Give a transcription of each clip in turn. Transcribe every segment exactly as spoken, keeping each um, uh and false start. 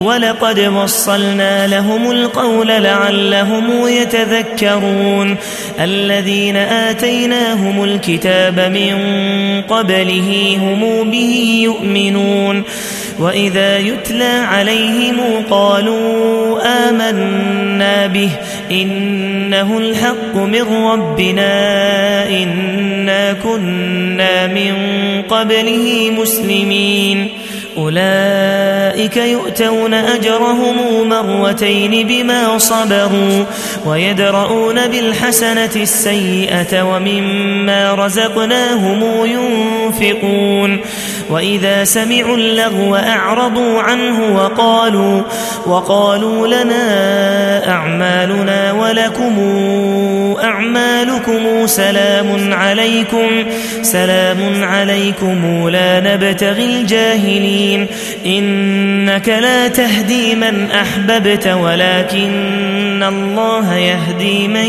ولقد وصلنا لهم القول لعلهم يتذكرون الذين آتيناهم الكتاب من قبله هم به يؤمنون وإذا يتلى عليهم قالوا آمنا به إنه الحق من ربنا إنا كنا من قبله مسلمين أولئك يؤتون أجرهم مرتين بما صبروا ويدرؤون بالحسنة السيئة ومما رزقناهم ينفقون وإذا سمعوا اللغو أعرضوا عنه وقالوا, وقالوا لنا أعمالنا ولكم أعمالكم سلام عليكم, سلام عليكم لا نبتغي الجاهلين إنك لا تهدي من أحببت ولكن الله يهدي من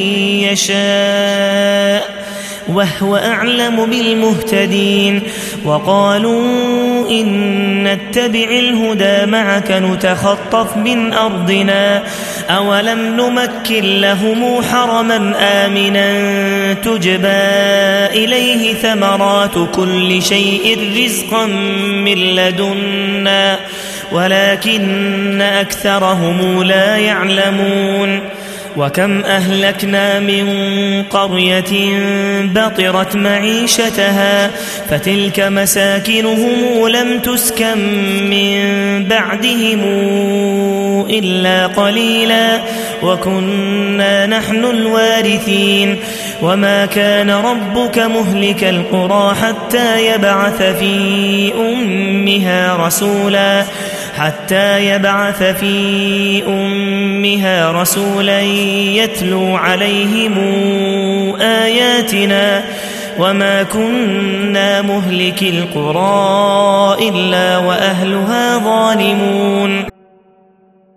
يشاء وهو أعلم بالمهتدين وقالوا إن نتبع الهدى معك نتخطف من أرضنا أولم نمكن لهم حرما آمنا تجبى إليه ثمرات كل شيء رزقا من لدنا ولكن أكثرهم لا يعلمون وكم أهلكنا من قرية بطرت معيشتها فتلك مساكنهم لم تسكن من بعدهم إلا قليلا وكنا نحن الوارثين وما كان ربك مهلك القرى حتى يبعث في أمها رسولا حتى يبعث في أمها رسولا يتلو عليهم آياتنا وما كنا مهلك القرى إلا وأهلها ظالمون